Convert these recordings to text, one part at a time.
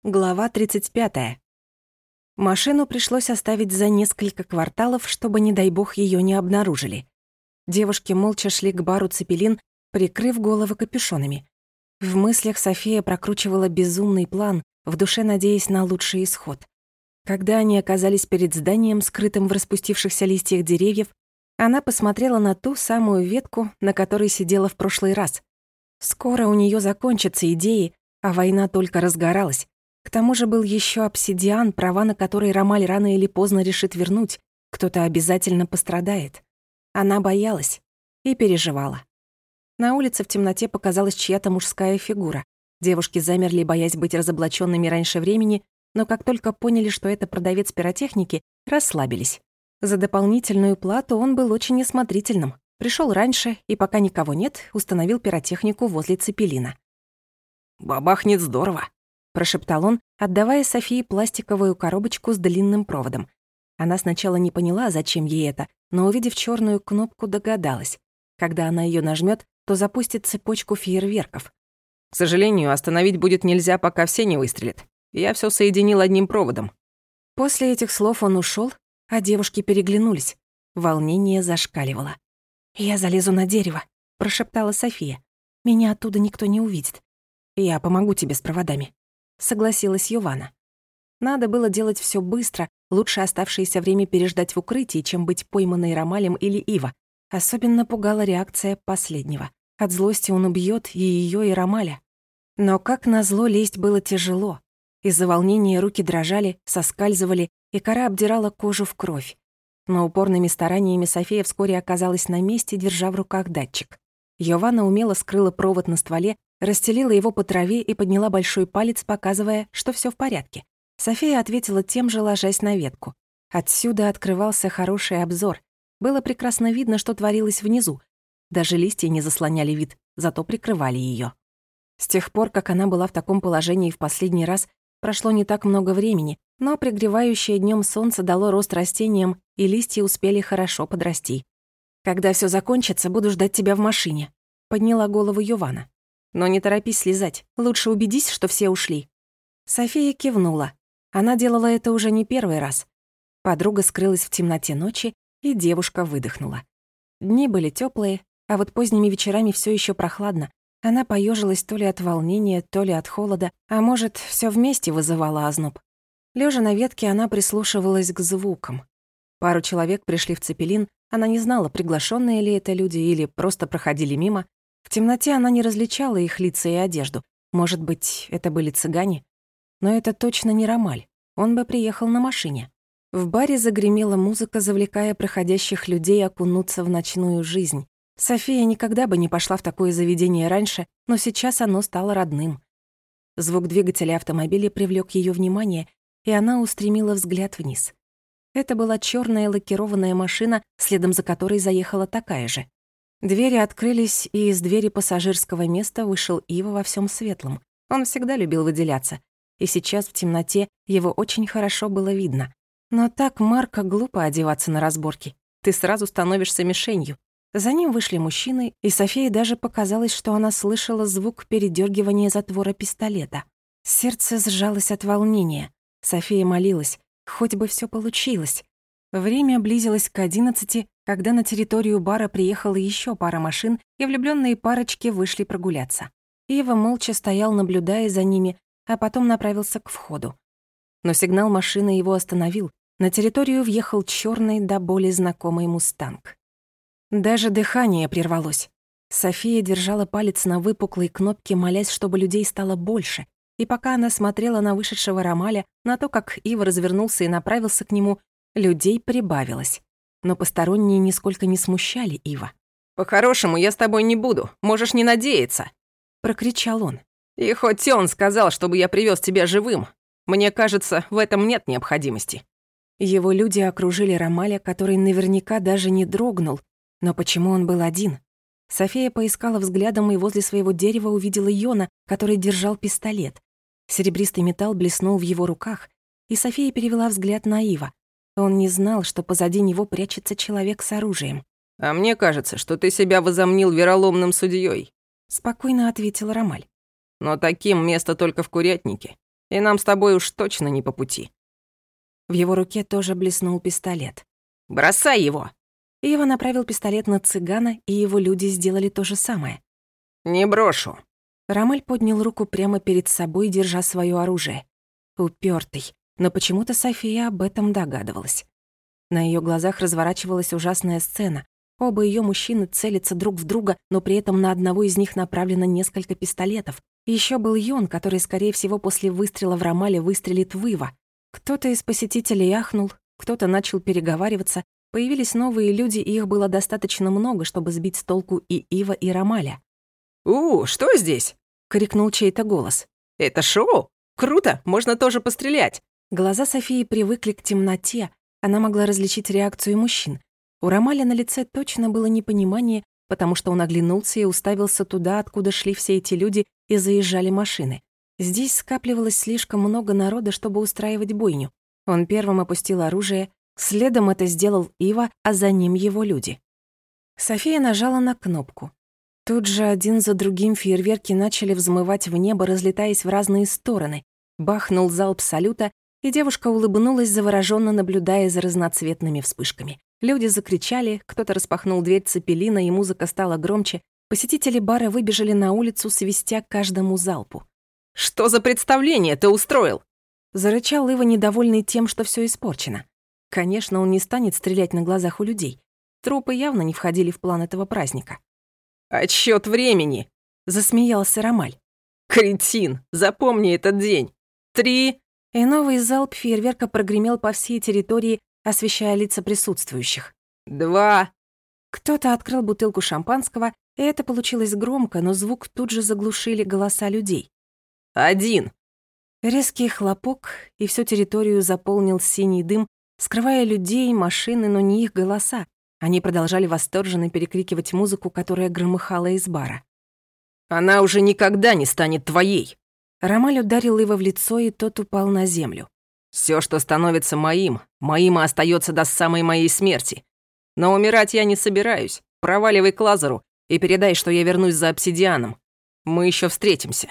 Глава 35. Машину пришлось оставить за несколько кварталов, чтобы, не дай бог, её не обнаружили. Девушки молча шли к бару «Цепелин», прикрыв головы капюшонами. В мыслях София прокручивала безумный план, в душе надеясь на лучший исход. Когда они оказались перед зданием, скрытым в распустившихся листьях деревьев, она посмотрела на ту самую ветку, на которой сидела в прошлый раз. Скоро у неё закончатся идеи, а война только разгоралась. К тому же был еще обсидиан, права на который Ромаль рано или поздно решит вернуть. Кто-то обязательно пострадает. Она боялась и переживала. На улице в темноте показалась чья-то мужская фигура. Девушки замерли, боясь быть разоблаченными раньше времени, но как только поняли, что это продавец пиротехники, расслабились. За дополнительную плату он был очень осмотрительным. Пришел раньше и, пока никого нет, установил пиротехнику возле «Цепелина». «Бабахнет здорово», — прошептал он, отдавая Софии пластиковую коробочку с длинным проводом. Она сначала не поняла, зачем ей это, но, увидев чёрную кнопку, догадалась. Когда она её нажмёт, то запустит цепочку фейерверков. «К сожалению, остановить будет нельзя, пока все не выстрелят. Я всё соединил одним проводом». После этих слов он ушёл, а девушки переглянулись. Волнение зашкаливало. «Я залезу на дерево», — прошептала София. «Меня оттуда никто не увидит. Я помогу тебе с проводами», — согласилась Йована. Надо было делать всё быстро, лучше оставшееся время переждать в укрытии, чем быть пойманной Ромалем или Ива. Особенно пугала реакция последнего. От злости он убьёт и её, и Ромаля. Но, как назло, лезть было тяжело. Из-за волнения руки дрожали, соскальзывали, и кора обдирала кожу в кровь. Но упорными стараниями София вскоре оказалась на месте, держа в руках датчик. Йована умело скрыла провод на стволе, расстелила его по траве и подняла большой палец, показывая, что всё в порядке. София ответила тем же, ложась на ветку. Отсюда открывался хороший обзор. Было прекрасно видно, что творилось внизу. Даже листья не заслоняли вид, зато прикрывали её. С тех пор, как она была в таком положении в последний раз, прошло не так много времени, но пригревающее днём солнце дало рост растениям, и листья успели хорошо подрасти. «Когда всё закончится, буду ждать тебя в машине», — подняла голову Йована. «Но не торопись слезать, лучше убедись, что все ушли». София кивнула. Она делала это уже не первый раз. Подруга скрылась в темноте ночи, и девушка выдохнула. Дни были тёплые, а вот поздними вечерами всё ещё прохладно. Она поёжилась то ли от волнения, то ли от холода, а может, всё вместе вызывало озноб. Лёжа на ветке, она прислушивалась к звукам. Пару человек пришли в «Цепелин», она не знала, приглашённые ли это люди или просто проходили мимо. В темноте она не различала их лица и одежду. Может быть, это были цыгане? Но это точно не Ромаль. Он бы приехал на машине. В баре загремела музыка, завлекая проходящих людей окунуться в ночную жизнь. София никогда бы не пошла в такое заведение раньше, но сейчас оно стало родным. Звук двигателя автомобиля привлёк её внимание, и она устремила взгляд вниз. Это была чёрная лакированная машина, следом за которой заехала такая же. Двери открылись, и из двери пассажирского места вышел Ива во всём светлом. Он всегда любил выделяться, и сейчас в темноте его очень хорошо было видно. Но так марко глупо одеваться на разборки. Ты сразу становишься мишенью. За ним вышли мужчины, и Софии даже показалось, что она слышала звук передёргивания затвора пистолета. Сердце сжалось от волнения. София молилась, хоть бы всё получилось. Время близилось к 11, когда на территорию бара приехала ещё пара машин, и влюблённые парочки вышли прогуляться. Ива молча стоял, наблюдая за ними, а потом направился к входу. Но сигнал машины его остановил. На территорию въехал чёрный до боли знакомый «Мустанг». Даже дыхание прервалось. София держала палец на выпуклой кнопке, молясь, чтобы людей стало больше. И пока она смотрела на вышедшего Ромаля, на то, как Ива развернулся и направился к нему, людей прибавилось. Но посторонние нисколько не смущали Ива. «По-хорошему, я с тобой не буду, можешь не надеяться», — прокричал он. «И хоть он сказал, чтобы я привёз тебя живым, мне кажется, в этом нет необходимости». Его люди окружили Ромаля, который наверняка даже не дрогнул. Но почему он был один? София поискала взглядом и возле своего дерева увидела Йона, который держал пистолет. Серебристый металл блеснул в его руках, и София перевела взгляд на Ива. Он не знал, что позади него прячется человек с оружием. «А мне кажется, что ты себя возомнил вероломным судьёй», — спокойно ответил Ромаль. «Но таким место только в курятнике. И нам с тобой уж точно не по пути. В его руке тоже блеснул пистолет. Бросай его! Ива направил пистолет на цыгана, и его люди сделали то же самое. Не брошу. Ромель поднял руку прямо перед собой, держа своё оружие. Упертый, но почему-то София об этом догадывалась. На её глазах разворачивалась ужасная сцена. Оба её мужчины целятся друг в друга, но при этом на одного из них направлено несколько пистолетов. Ещё был Йон, который, скорее всего, после выстрела в Ромале выстрелит в Ива. Кто-то из посетителей ахнул, кто-то начал переговариваться. Появились новые люди, и их было достаточно много, чтобы сбить с толку и Ива, и Ромаля. Что здесь?» — крикнул чей-то голос. «Это шоу? Круто, можно тоже пострелять!» Глаза Софии привыкли к темноте, она могла различить реакцию мужчин. У Ромаля на лице точно было непонимание, потому что он оглянулся и уставился туда, откуда шли все эти люди и заезжали машины. Здесь скапливалось слишком много народа, чтобы устраивать бойню. Он первым опустил оружие, следом это сделал Ива, а за ним его люди. София нажала на кнопку. Тут же один за другим фейерверки начали взмывать в небо, разлетаясь в разные стороны. Бахнул залп салюта, и девушка улыбнулась, заворожённо наблюдая за разноцветными вспышками. Люди закричали, кто-то распахнул дверь цепелина, и музыка стала громче. Посетители бара выбежали на улицу, свистя каждому залпу. «Что за представление ты устроил?» Зарычал Ива, недовольный тем, что всё испорчено. Конечно, он не станет стрелять на глазах у людей. Трупы явно не входили в план этого праздника. «Отсчёт времени!» — засмеялся Ромаль. «Кретин, запомни этот день! 3!» И новый залп фейерверка прогремел по всей территории, освещая лица присутствующих. 2. Кто-то открыл бутылку шампанского, и это получилось громко, но звук тут же заглушили голоса людей. 1. Резкий хлопок, и всю территорию заполнил синий дым, скрывая людей, машины, но не их голоса. Они продолжали восторженно перекрикивать музыку, которая громыхала из бара. «Она уже никогда не станет твоей!» Ромаль ударил его в лицо, и тот упал на землю. «Всё, что становится моим, моим и остаётся до самой моей смерти. Но умирать я не собираюсь. Проваливай к Лазару и передай, что я вернусь за обсидианом. Мы ещё встретимся».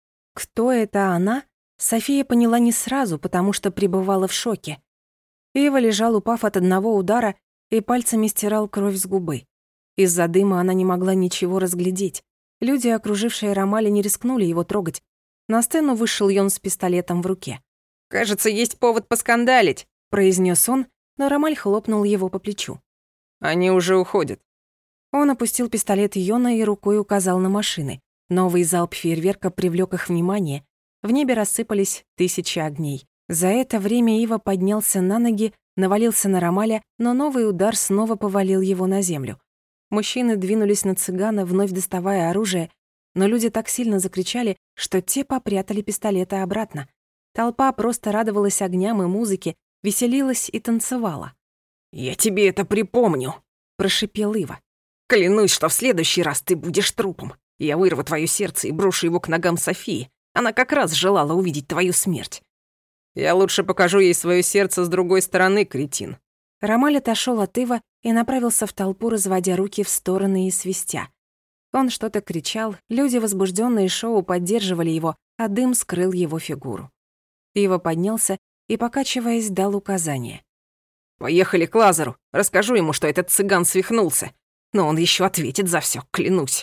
Кто это она? София поняла не сразу, потому что пребывала в шоке. Ива лежал, упав от одного удара, и пальцами стирал кровь с губы. Из-за дыма она не могла ничего разглядеть. Люди, окружившие Ромаля, не рискнули его трогать. На сцену вышел Йон с пистолетом в руке. «Кажется, есть повод поскандалить», — произнес он, но Ромаль хлопнул его по плечу. «Они уже уходят». Он опустил пистолет Йона и рукой указал на машины. Новый залп фейерверка привлёк их внимание. В небе рассыпались тысячи огней. За это время Ива поднялся на ноги, навалился на Ромаля, но новый удар снова повалил его на землю. Мужчины двинулись на цыгана, вновь доставая оружие, но люди так сильно закричали, что те попрятали пистолеты обратно. Толпа просто радовалась огням и музыке, веселилась и танцевала. «Я тебе это припомню», — прошипел Ива. «Клянусь, что в следующий раз ты будешь трупом. Я вырву твоё сердце и брошу его к ногам Софии. Она как раз желала увидеть твою смерть». «Я лучше покажу ей своё сердце с другой стороны, кретин». Ромаль отошёл от Ива и направился в толпу, разводя руки в стороны и свистя. Он что-то кричал, люди, возбуждённые шоу, поддерживали его, а дым скрыл его фигуру. Ива поднялся и, покачиваясь, дал указание. «Поехали к Лазару. Расскажу ему, что этот цыган свихнулся. Но он ещё ответит за всё, клянусь».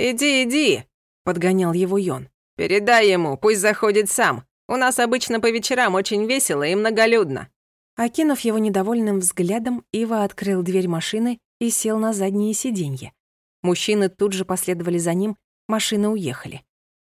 «Иди», — подгонял его Йон. «Передай ему, пусть заходит сам. У нас обычно по вечерам очень весело и многолюдно». Окинув его недовольным взглядом, Ива открыл дверь машины и сел на заднее сиденье. Мужчины тут же последовали за ним, машины уехали.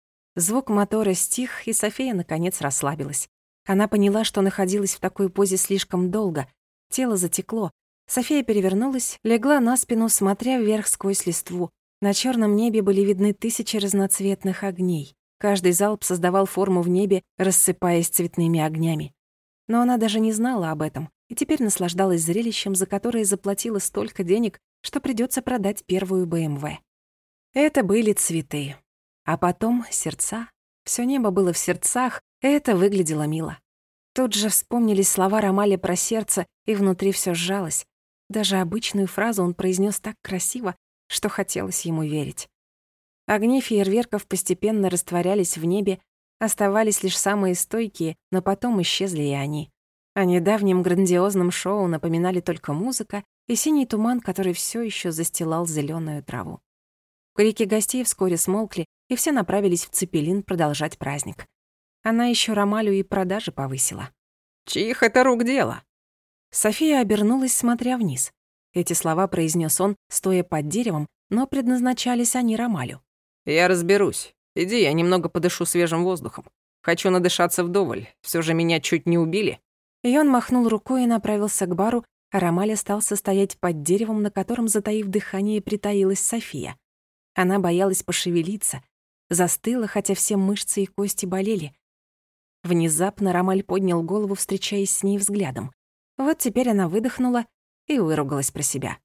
Звук мотора стих, и София, наконец, расслабилась. Она поняла, что находилась в такой позе слишком долго. Тело затекло. София перевернулась, легла на спину, смотря вверх сквозь листву. На чёрном небе были видны тысячи разноцветных огней. Каждый залп создавал форму в небе, рассыпаясь цветными огнями. Но она даже не знала об этом, и теперь наслаждалась зрелищем, за которое заплатила столько денег, что придётся продать первую БМВ. Это были цветы. А потом сердца. Всё небо было в сердцах, и это выглядело мило. Тут же вспомнились слова Ромаля про сердце, и внутри всё сжалось. Даже обычную фразу он произнёс так красиво, что хотелось ему верить. Огни фейерверков постепенно растворялись в небе, Оставались лишь самые стойкие, но потом исчезли и они. О недавнем грандиозном шоу напоминали только музыка и синий туман, который все еще застилал зеленую траву. Крики гостей вскоре смолкли, и все направились в Цепелин продолжать праздник. Она еще Ромалю и продажи повысила. «Чьих это рук дело?» София обернулась, смотря вниз. Эти слова произнес он, стоя под деревом, но предназначались они Ромалю. «Я разберусь. Иди, я немного подышу свежим воздухом. Хочу надышаться вдоволь. Все же меня чуть не убили». И он махнул рукой и направился к бару, а Ромаль остался стоять под деревом, на котором, затаив дыхание, притаилась София. Она боялась пошевелиться, застыла, хотя все мышцы и кости болели. Внезапно Ромаль поднял голову, встречаясь с ней взглядом. Вот теперь она выдохнула и выругалась про себя.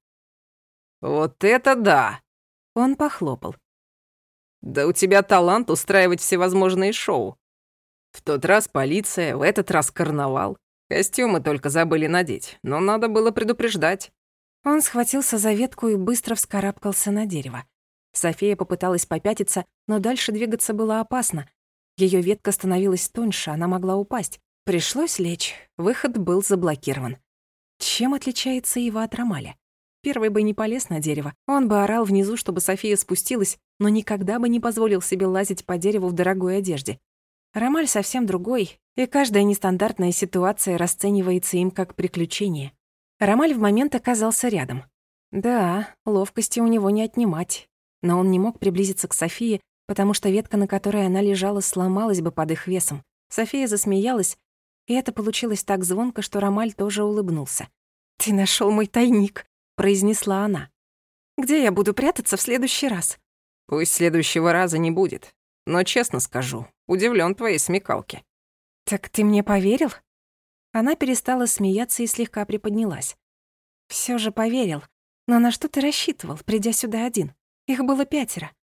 «Вот это да!» Он похлопал. «Да у тебя талант устраивать всевозможные шоу. В тот раз полиция, в этот раз карнавал. Костюмы только забыли надеть, но надо было предупреждать». Он схватился за ветку и быстро вскарабкался на дерево. София попыталась попятиться, но дальше двигаться было опасно. Её ветка становилась тоньше, она могла упасть. Пришлось лечь, выход был заблокирован. Чем отличается Ива от Ромаля? Первый бы не полез на дерево, он бы орал внизу, чтобы София спустилась, но никогда бы не позволил себе лазить по дереву в дорогой одежде. Ромаль совсем другой, и каждая нестандартная ситуация расценивается им как приключение. Ромаль в момент оказался рядом. Да, ловкости у него не отнимать, но он не мог приблизиться к Софии, потому что ветка, на которой она лежала, сломалась бы под их весом. София засмеялась, и это получилось так звонко, что Ромаль тоже улыбнулся. «Ты нашёл мой тайник», — произнесла она. «Где я буду прятаться в следующий раз?» «Пусть следующего раза не будет. Но честно скажу, удивлен твоей смекалке». «Так ты мне поверил?» Она перестала смеяться и слегка приподнялась. Все же поверил. Но на что ты рассчитывал, придя сюда один? Их было 5.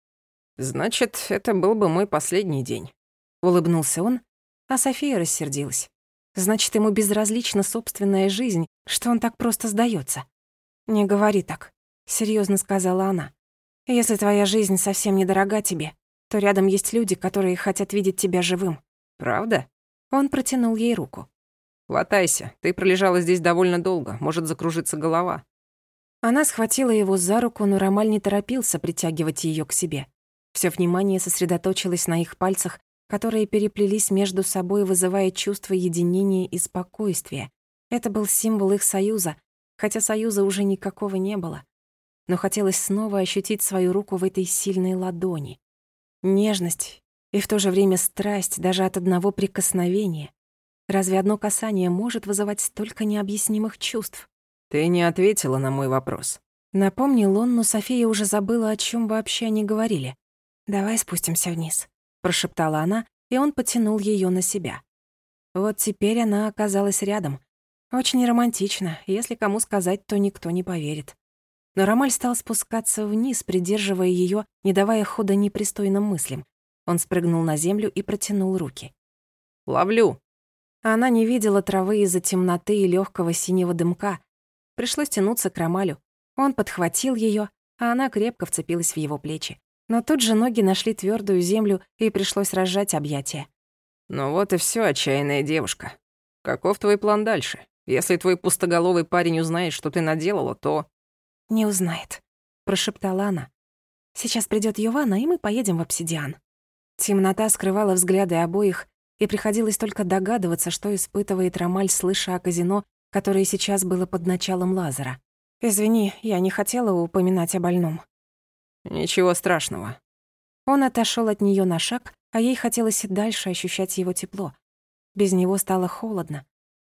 «Значит, это был бы мой последний день». Улыбнулся он, а София рассердилась. Значит, ему безразлична собственная жизнь, что он так просто сдаётся. «Не говори так», — серьёзно сказала она. «Если твоя жизнь совсем недорога тебе, то рядом есть люди, которые хотят видеть тебя живым». «Правда?» Он протянул ей руку. «Хватайся, ты пролежала здесь довольно долго, может закружиться голова». Она схватила его за руку, но Ромаль не торопился притягивать её к себе. Всё внимание сосредоточилось на их пальцах, которые переплелись между собой, вызывая чувство единения и спокойствия. Это был символ их союза, хотя союза уже никакого не было. Но хотелось снова ощутить свою руку в этой сильной ладони. Нежность и в то же время страсть даже от одного прикосновения. Разве одно касание может вызывать столько необъяснимых чувств? «Ты не ответила на мой вопрос». Напомнил он, но София уже забыла, о чем вообще они говорили. «Давай спустимся вниз», — прошептала она, и он потянул ее на себя. Вот теперь она оказалась рядом. Очень романтично, если кому сказать, то никто не поверит. Но Ромаль стал спускаться вниз, придерживая ее, не давая хода непристойным мыслям. Он спрыгнул на землю и протянул руки. «Ловлю». Она не видела травы из-за темноты и легкого синего дымка. Пришлось тянуться к Ромалю. Он подхватил ее, а она крепко вцепилась в его плечи. Но тут же ноги нашли твердую землю, и пришлось разжать объятия. «Ну вот и все, отчаянная девушка. Каков твой план дальше? Если твой пустоголовый парень узнает, что ты наделала, то...» «Не узнает», — прошептала она. «Сейчас придёт Йована, и мы поедем в Обсидиан». Темнота скрывала взгляды обоих, и приходилось только догадываться, что испытывает Ромаль, слыша о казино, которое сейчас было под началом Лазара. «Извини, я не хотела упоминать о больном». «Ничего страшного». Он отошёл от неё на шаг, а ей хотелось и дальше ощущать его тепло. Без него стало холодно.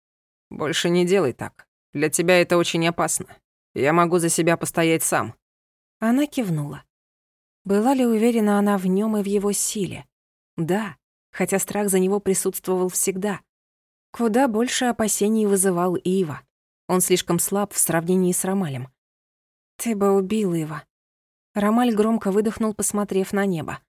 «Больше не делай так. Для тебя это очень опасно. Я могу за себя постоять сам». Она кивнула. Была ли уверена она в нём и в его силе? Да, хотя страх за него присутствовал всегда. Куда больше опасений вызывал Ива. Он слишком слаб в сравнении с Ромалем. «Ты бы убил Ива». Ромаль громко выдохнул, посмотрев на небо.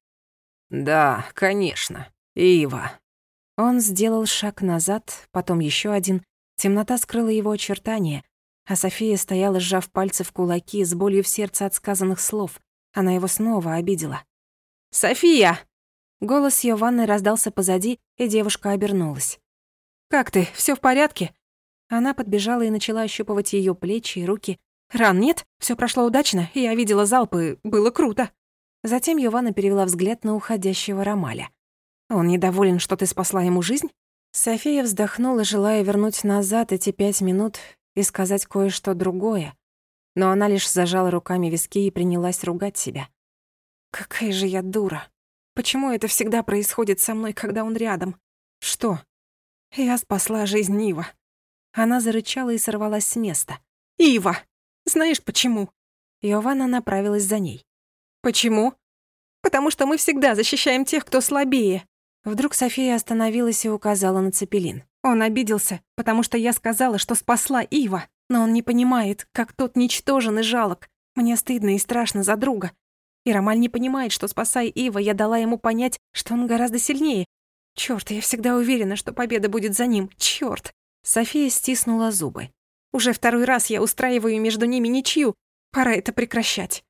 «Да, конечно. Ива». Он сделал шаг назад, потом ещё один. Темнота скрыла его очертания, а София стояла, сжав пальцы в кулаки, с болью в сердце от сказанных слов. Она его снова обидела. «София!» Голос Йованны раздался позади, и девушка обернулась. «Как ты? Всё в порядке?» Она подбежала и начала ощупывать её плечи и руки. «Ран нет? Всё прошло удачно, я видела залпы, было круто». Затем Йованна перевела взгляд на уходящего Ромаля. «Он недоволен, что ты спасла ему жизнь?» София вздохнула, желая вернуть назад эти 5 минут и сказать кое-что другое. Но она лишь зажала руками виски и принялась ругать себя. «Какая же я дура! Почему это всегда происходит со мной, когда он рядом? Что? Я спасла жизнь Ива». Она зарычала и сорвалась с места. «Ива! Знаешь почему?» Йованна направилась за ней. «Почему?» «Потому что мы всегда защищаем тех, кто слабее». Вдруг София остановилась и указала на Цепелин. «Он обиделся, потому что я сказала, что спасла Ива. Но он не понимает, как тот ничтожен и жалок. Мне стыдно и страшно за друга. И Ромаль не понимает, что, спасая Ива, я дала ему понять, что он гораздо сильнее. Чёрт, я всегда уверена, что победа будет за ним. Чёрт!» София стиснула зубы. «Уже второй раз я устраиваю между ними ничью. Пора это прекращать».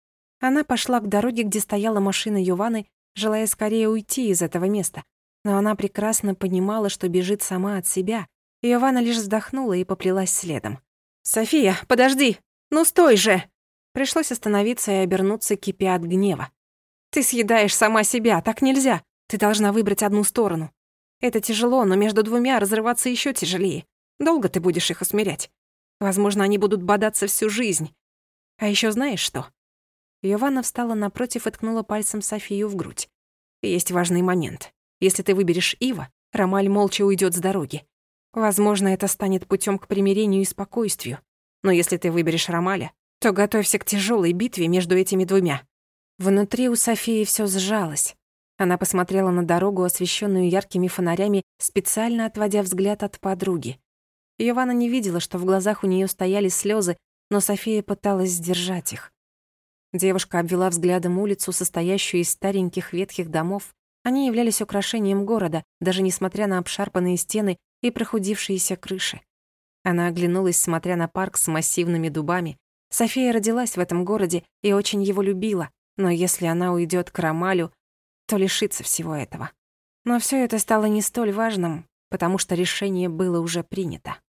Она пошла к дороге, где стояла машина Йованны, желая скорее уйти из этого места. Но она прекрасно понимала, что бежит сама от себя. Йованна лишь вздохнула и поплелась следом. «София, подожди! Ну стой же!» Пришлось остановиться и обернуться, кипя от гнева. «Ты съедаешь сама себя, так нельзя. Ты должна выбрать одну сторону. Это тяжело, но между двумя разрываться ещё тяжелее. Долго ты будешь их усмирять. Возможно, они будут бодаться всю жизнь. А ещё знаешь что?» Йованна встала напротив и ткнула пальцем Софию в грудь. «Есть важный момент. Если ты выберешь Ива, Ромаль молча уйдёт с дороги. Возможно, это станет путём к примирению и спокойствию. Но если ты выберешь Ромаля, то готовься к тяжёлой битве между этими двумя». Внутри у Софии всё сжалось. Она посмотрела на дорогу, освещенную яркими фонарями, специально отводя взгляд от подруги. Йованна не видела, что в глазах у неё стояли слёзы, но София пыталась сдержать их. Девушка обвела взглядом улицу, состоящую из стареньких ветхих домов. Они являлись украшением города, даже несмотря на обшарпанные стены и прохудившиеся крыши. Она оглянулась, смотря на парк с массивными дубами. София родилась в этом городе и очень его любила, но если она уйдёт к Ромалю, то лишится всего этого. Но всё это стало не столь важным, потому что решение было уже принято.